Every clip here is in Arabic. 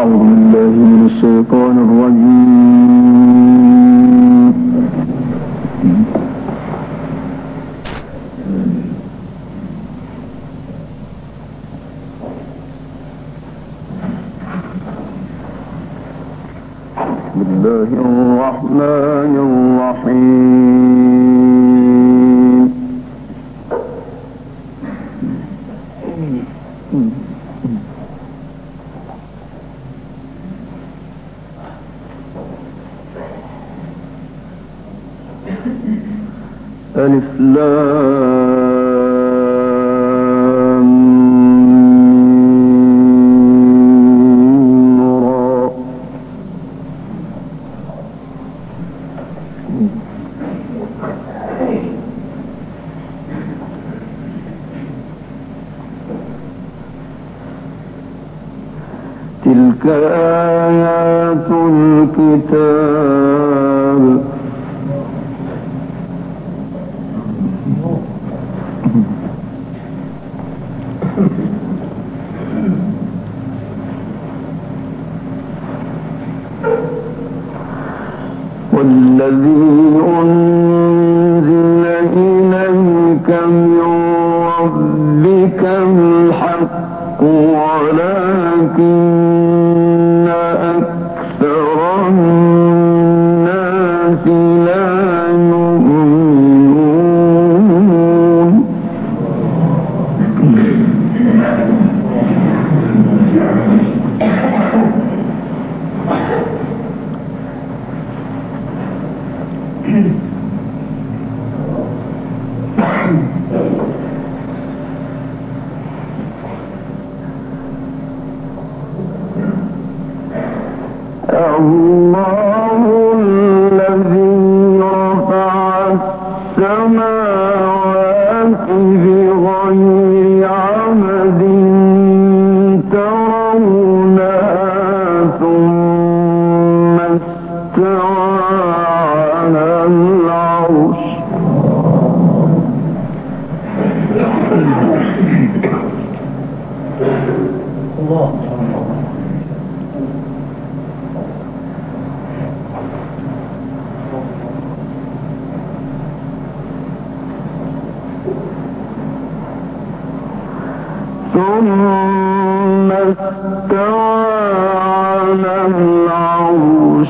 أعوذ بالله من الشيطان الرجيم. بسم الله الرحمن الرحيم. ألف لام را. تلك آيات الكتاب. والذي أنزل إليك من ربك الحق ولكن أكثر الناس لا يؤمنون. الله الذي رفع السماوات بغير عمد ترونها ثم استوى على العرش. الله ثم استوى على العرش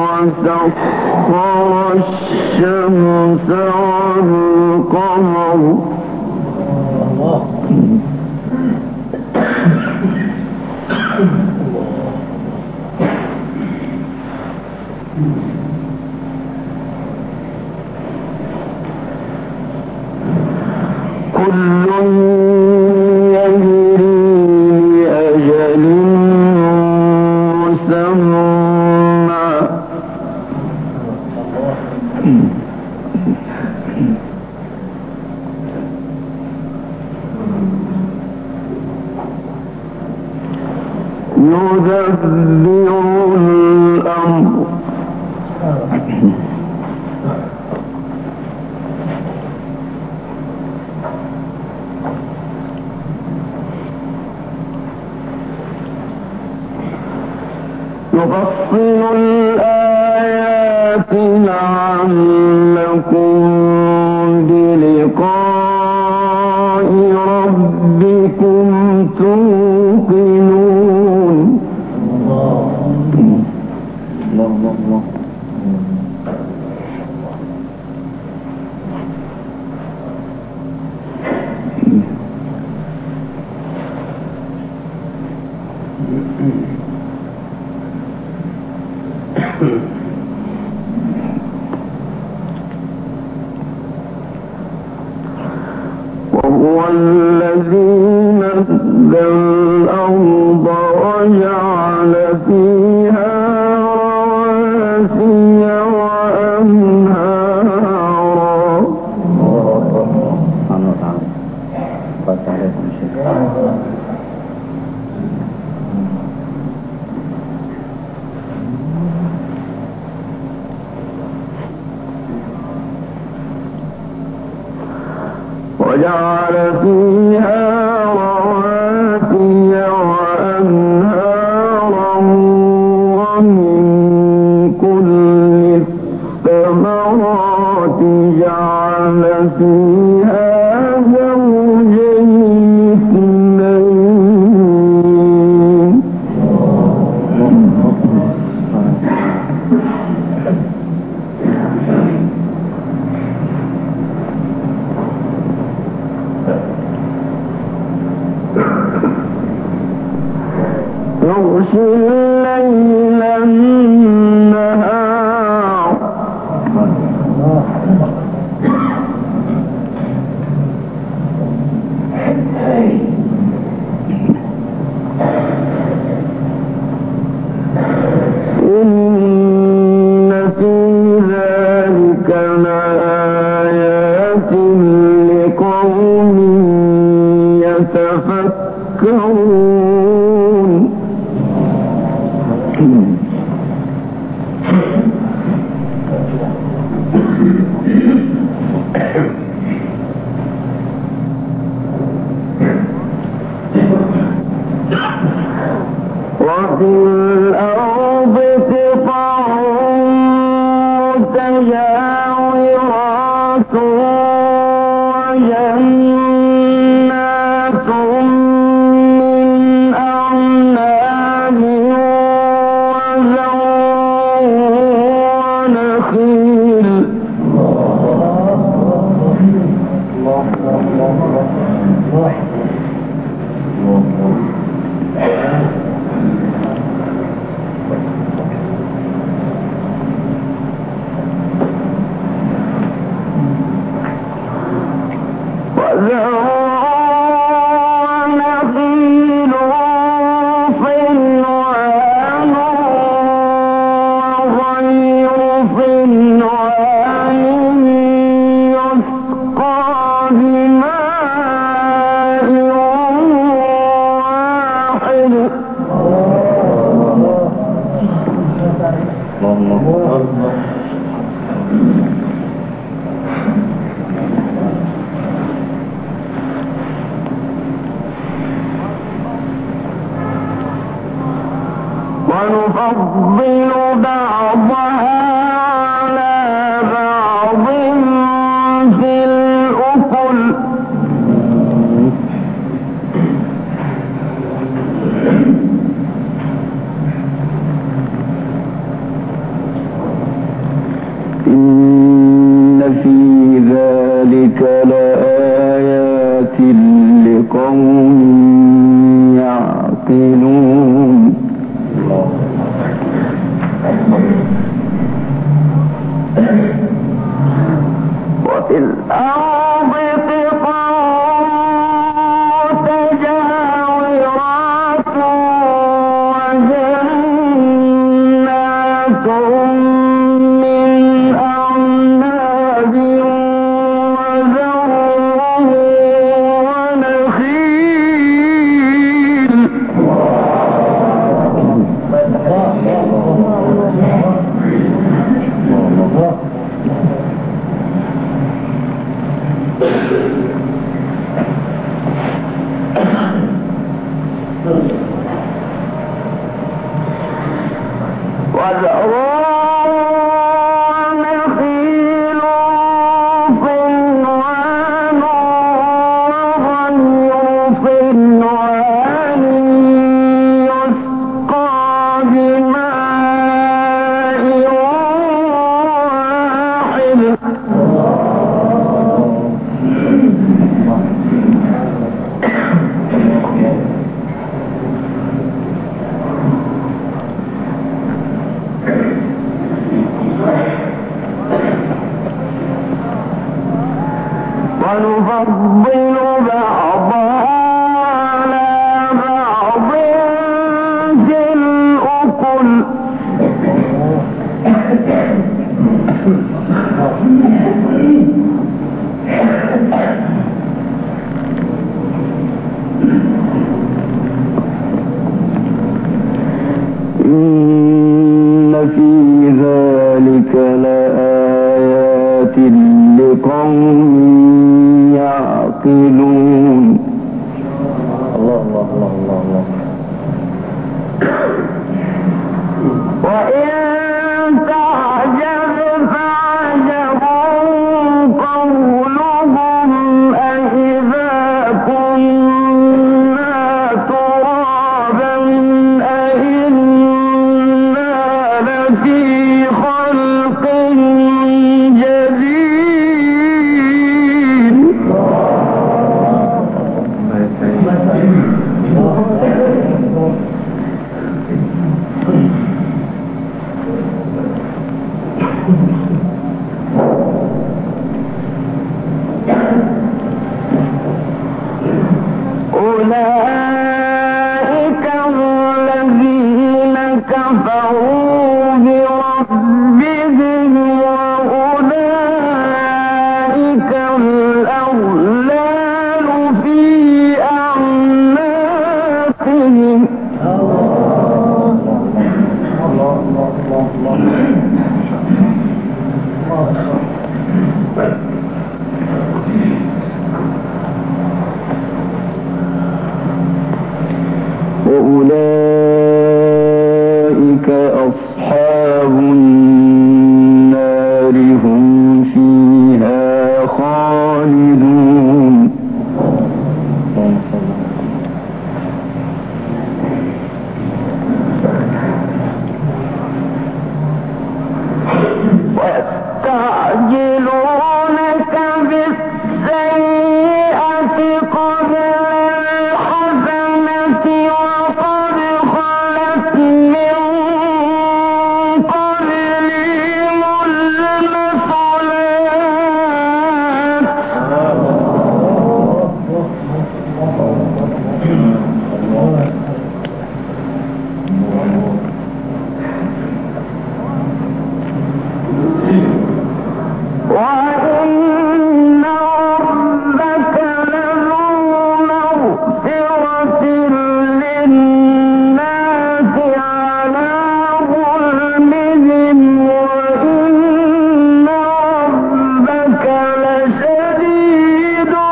وسخر الشمس والقمر كل يدبر الأمر. يفصل الآيات لعلكم بلقاء ربكم توقنون. الله وهو الذي مد الأرض وجعل فيها رواسي وأنهارا. وجعل فيها رواسي وأنهارا يغشي الليل النهار إن في ذلك لآيات لقوم يتفكرون وفي الأرض قطع متجاورات وجنات من أعناب وزرع ونخيل ونفضل بعضها على بعض في الأكل إن في ذلك لآيات لقوم يعقلون وفي الأرض قطع متجاورات وجنات من أعناب وزرع ونخيل ونفضل بعضها على بعض في الأكل إن في ذلك لآيات لقوم يعقلون الله الله الله الله الله وإن تعجب فعجب قولهم أإذا كنا ترابا أإنا لفي خلق جديد كفروا بربهم وأولئك الأغلال في أعناقهم وأولئك أصحاب النار هم فيها خالدون ويستعجلونك بالسيئة قبل الحسنة وقد خلت من قبلهم وإن ربك لذو مغفرة للناس على ظلمهم وإن ربك لشديد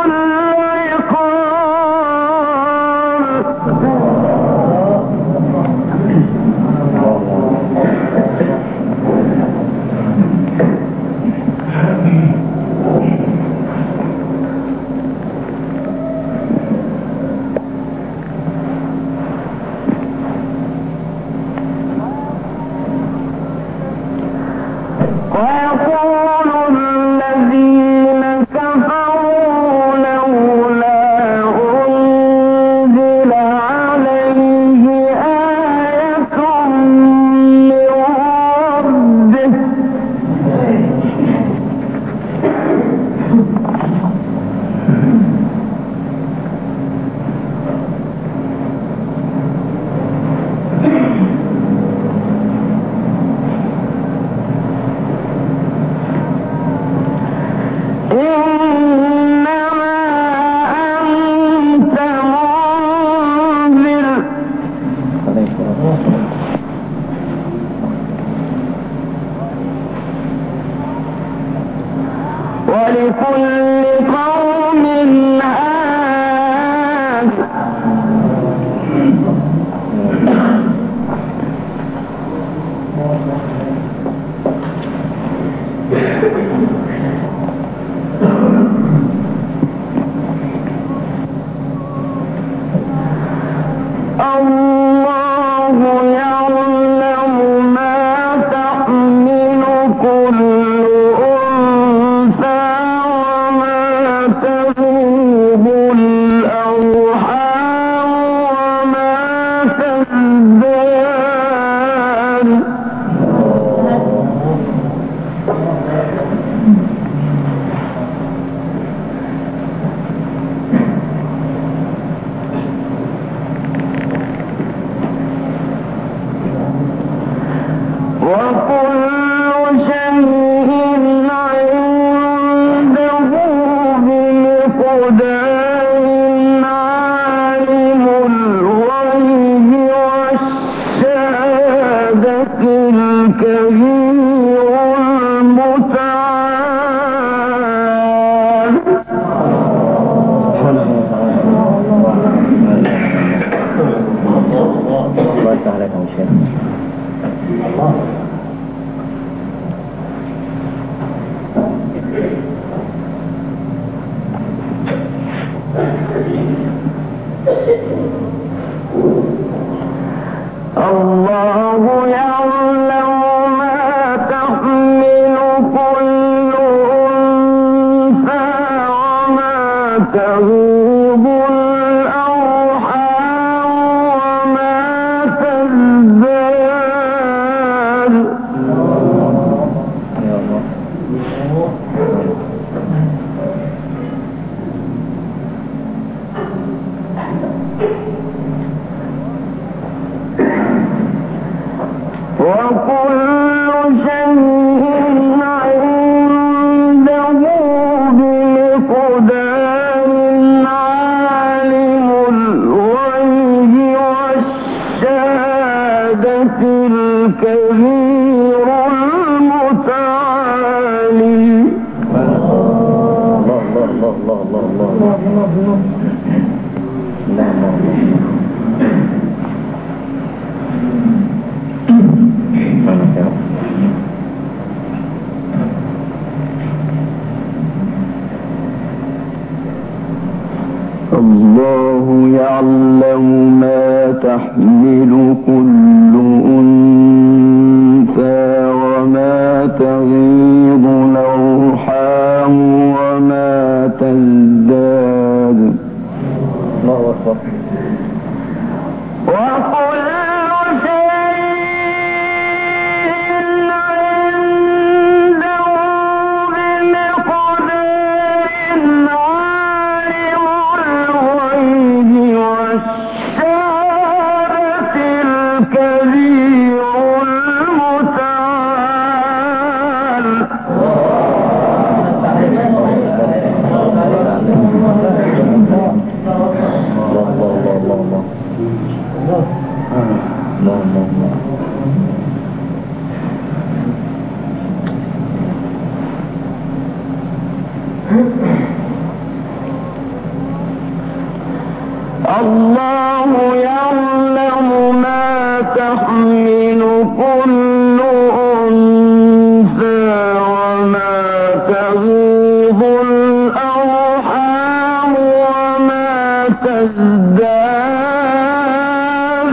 ويقول الذين كفروا لولا أنزل عليه آية من ربه إنما أنت منذر ولكل قوم هاد الله يعلم ما تحمل كل أنثى وما تغيب الأرحام وما تزداد وكل شيء عنده بمقدار عالم الغيب والشهادة الكبير المتعال الله تعالى كم شيء الله الله يعلم ما تحمل كل أنثى وما تغيب الأرحام وما تزداد الله يعلم ما تحمل كل أنثى وما تغيض الأرحام وما تزداد. الله أكبر. الله يعلم ما تحمل كل أنثى وما تغيض الأرحام وما تزداد.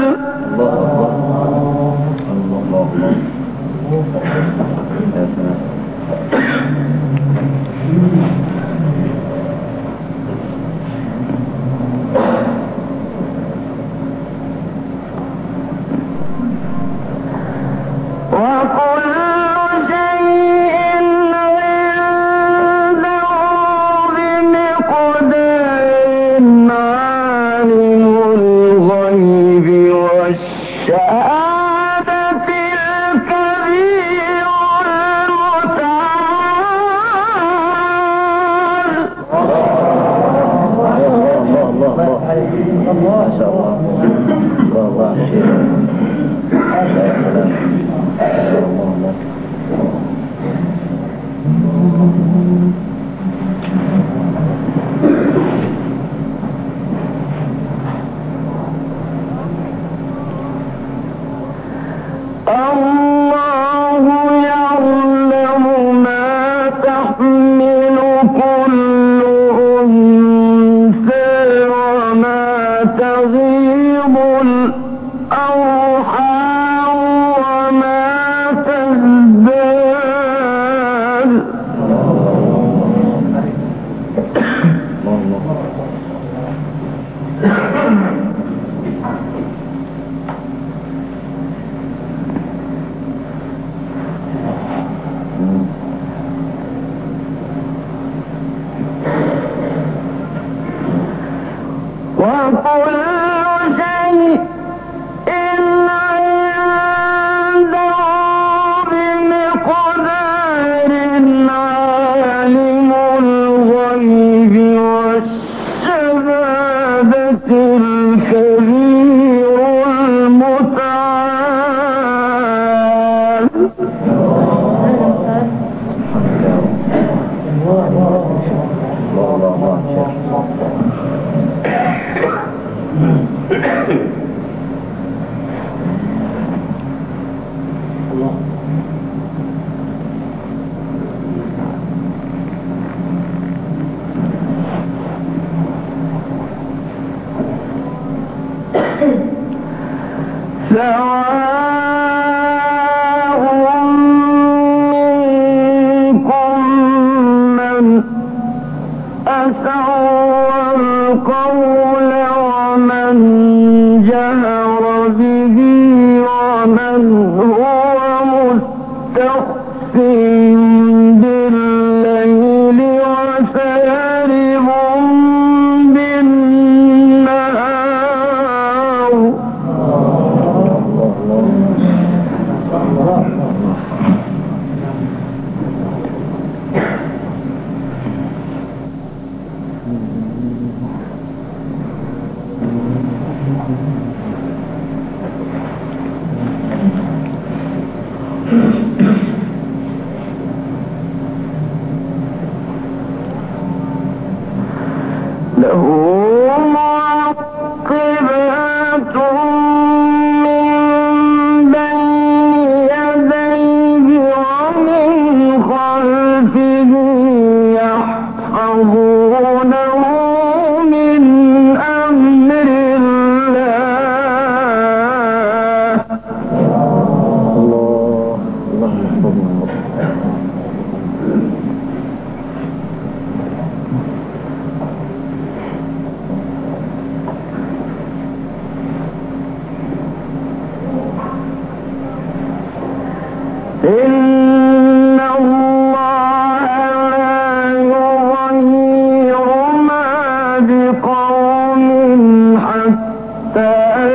إن الله لا يغير ما بقوم حتى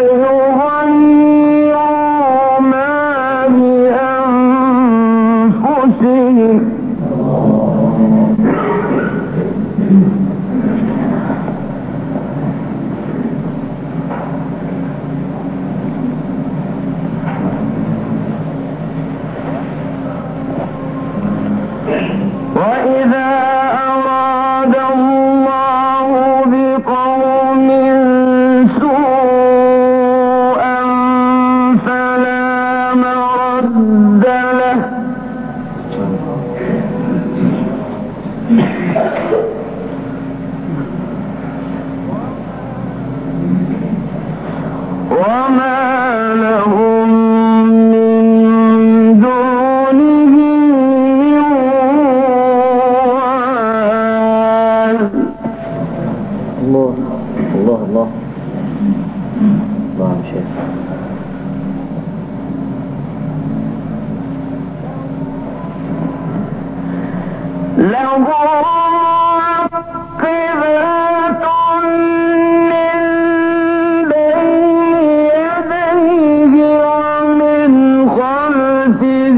يغيروا ما بأنفسهم. وإذا أراد الله بقوم سوءا فلا مرد له وما لهم من دونه من وال. الله الله الله الله شيخ. له معقبات من بين يديه ومن خلفه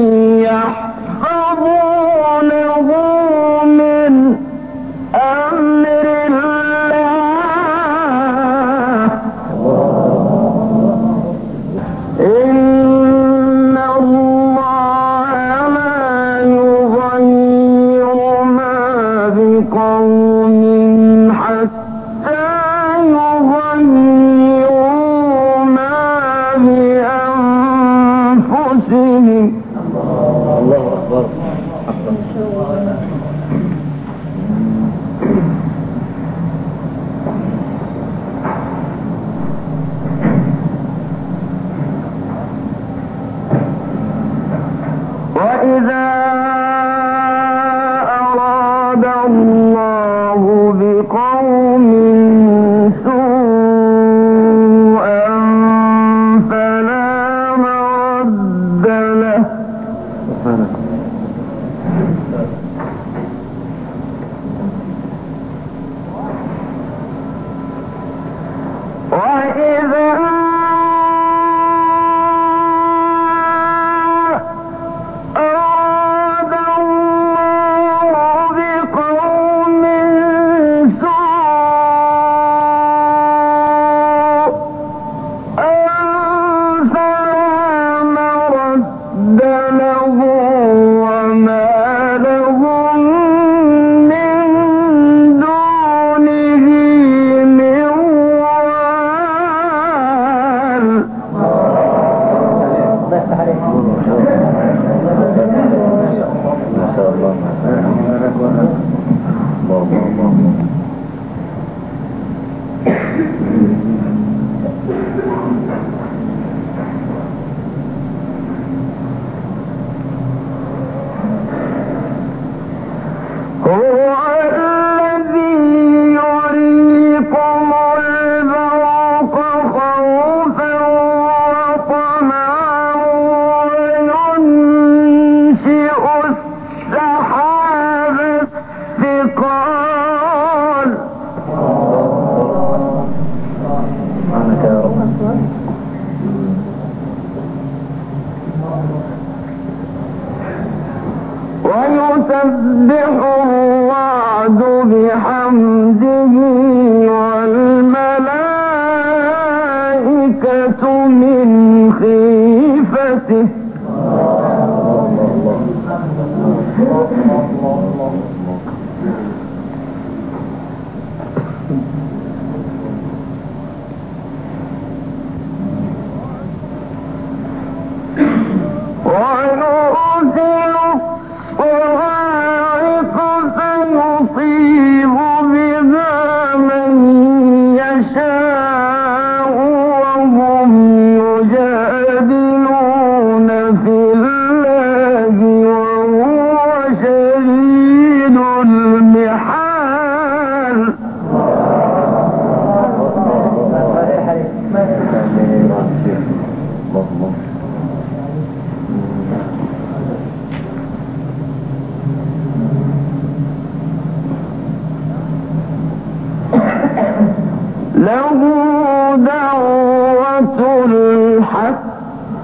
يحفظونه من أمر الله. إن الله لا يغير ما بقوم حتى يغيروا ما بأنفسهم. الله أكبر. وإذا أراد الله بقوم سوءا فلا مرد له وإذا أراد الله بقوم سوءا فلا مرد له وما لهم من دونه من وال. ما شاء الله. الله الله. هو الذي يريكم البرق خوفا وطمعا وينشئ السحاب الثقال. سبحانك يا رب. ويسبح الرعد بحمده والملائكة من خيفته. ويرسل الصواعق فيصيب بها من يشاء وهم يجادلون في الله وهو شديد المحال.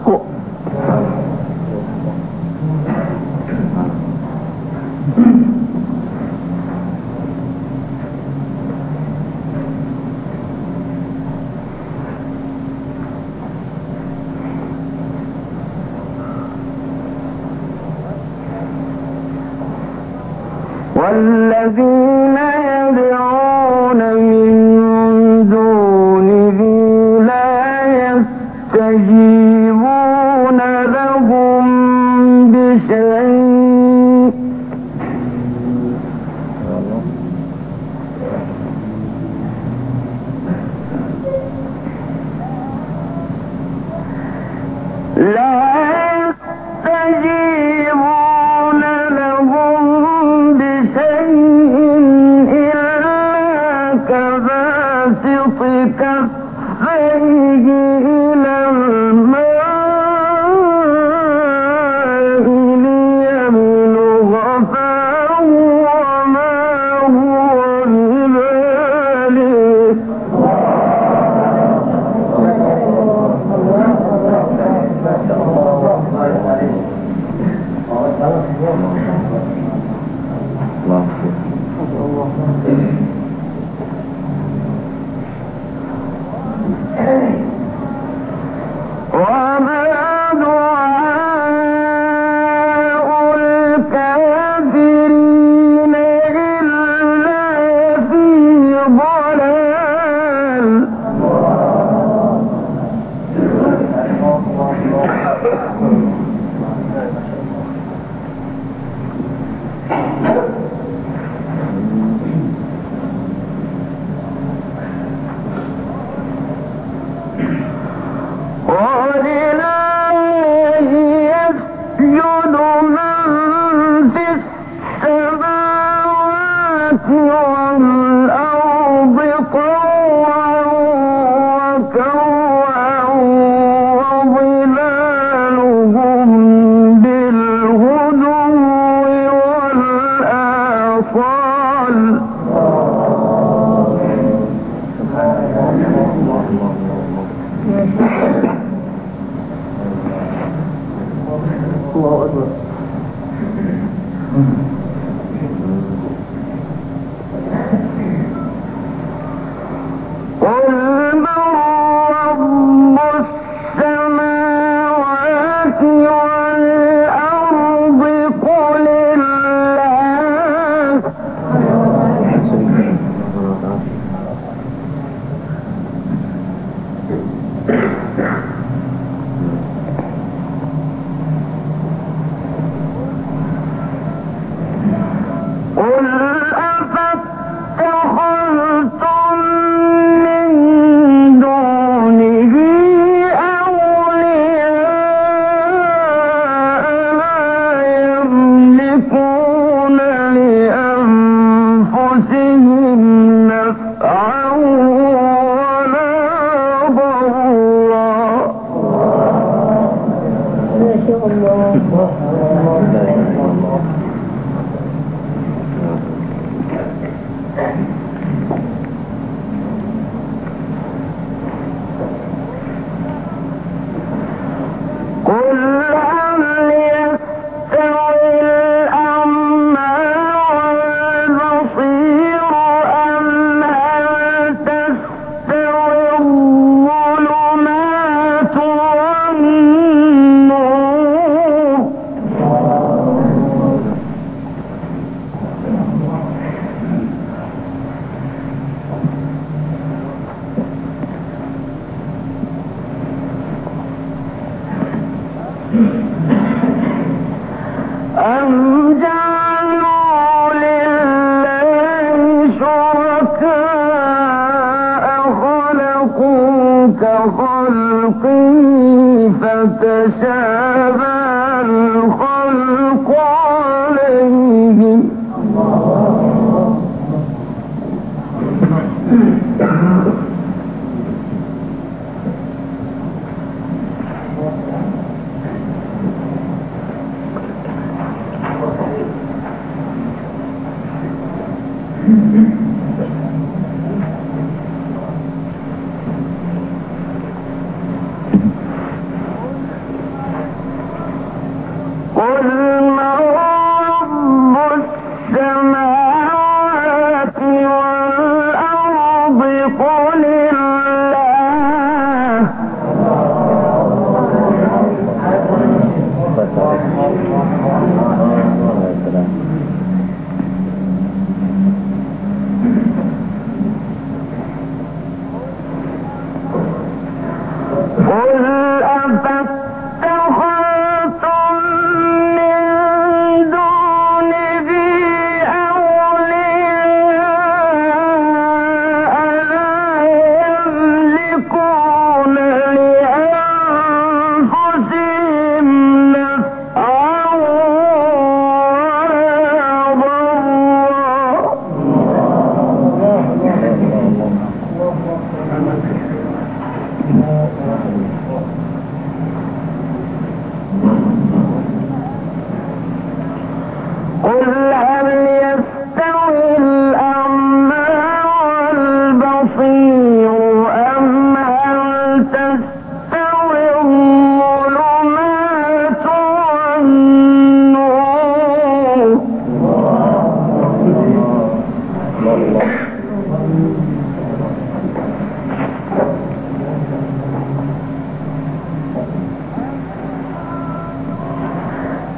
والذين يدعون من دونه لا يستجيبون لهم بشيء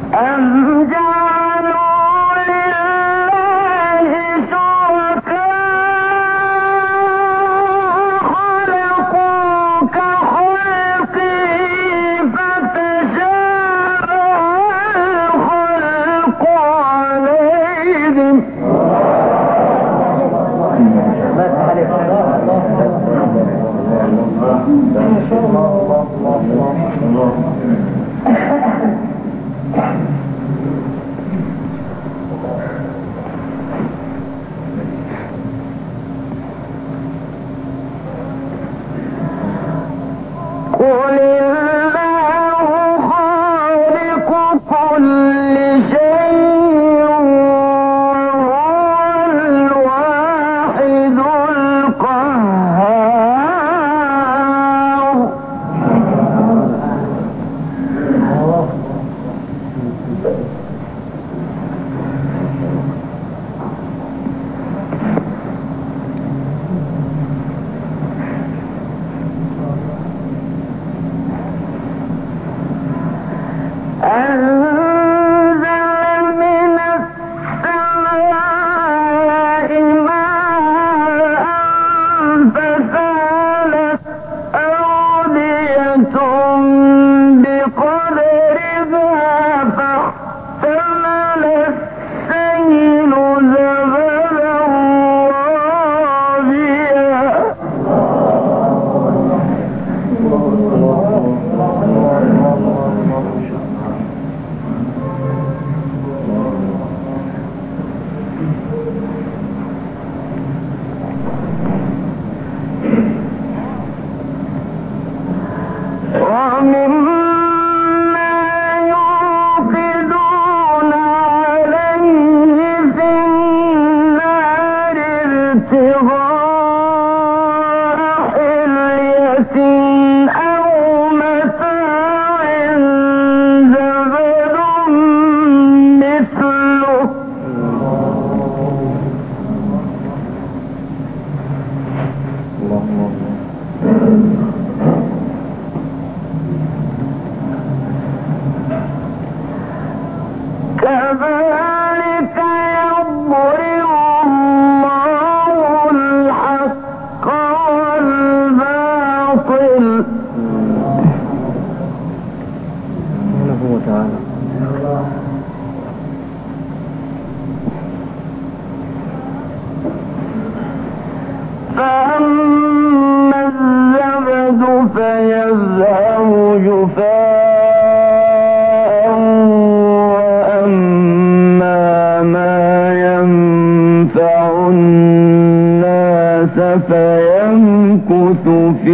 فيمكث في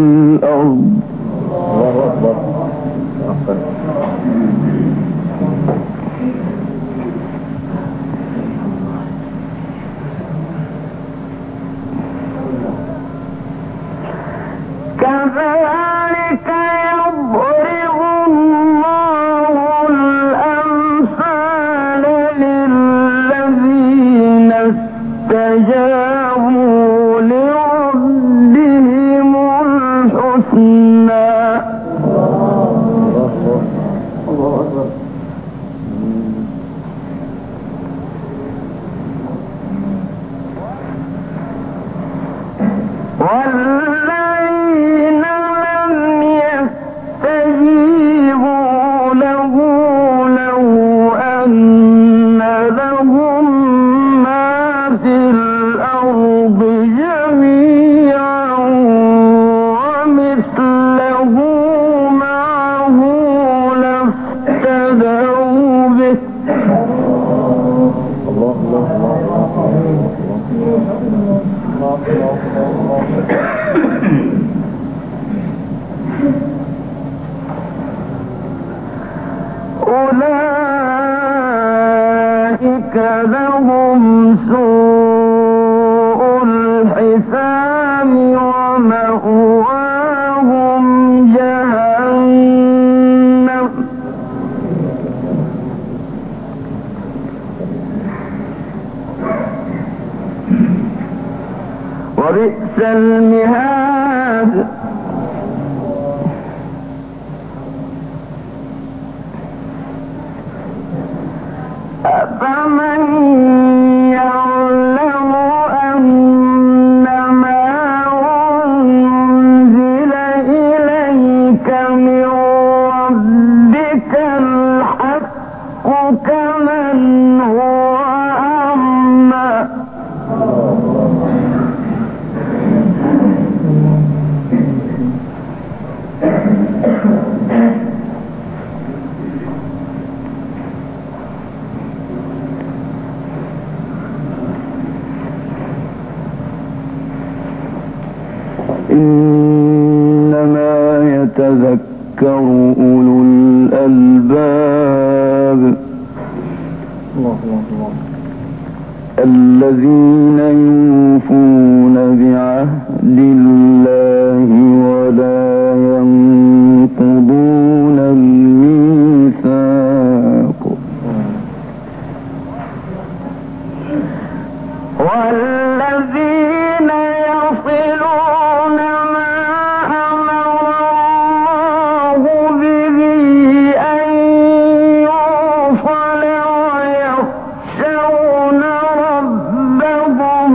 الأرض. كذلك يضرب الله الأمثال للذين استجابوا لربهم الحسنى. والذين لم يستجيبوا له لو أن لهم ما في الأرض جميعا ومثله معه لافتدوا به. أولئك لهم سوء الحساب ومأواهم جهنم وبئس المهاد. أفمن يعلم أنما أنزل إليك من ربك الحق كمن هو أعمى إنما يتذكر أولو الألباب الذين يوفون بعهد الله ولا ينقضون الميثاق والذين يصلون ما أمر الله به أن يوصل ويخشون ربهم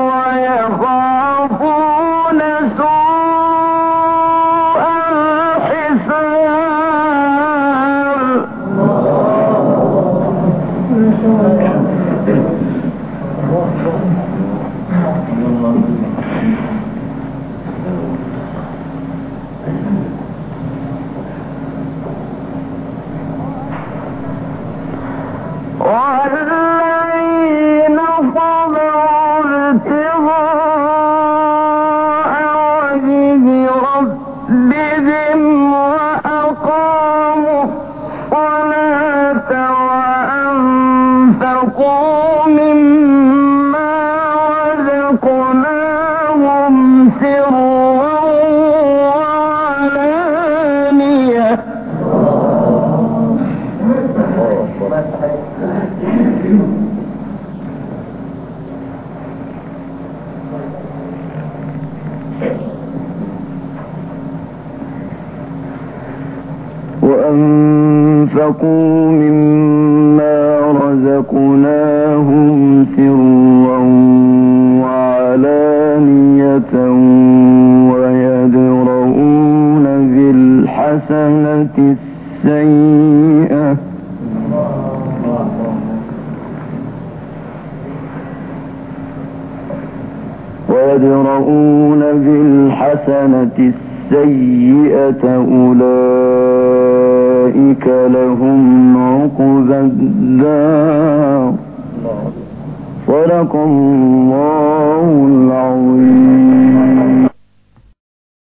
ويخافون سوء والذين صبروا ابتغاء وجه ربهم وأقاموا الصلاة وأنفقوا مما رزقناهم سرا وعلانية وأنفقوا مما رزقناهم سرا وعلانية ويدرؤون بالحسنة السيئة أولئك لهم عقبى الدار صدق الله العظيم.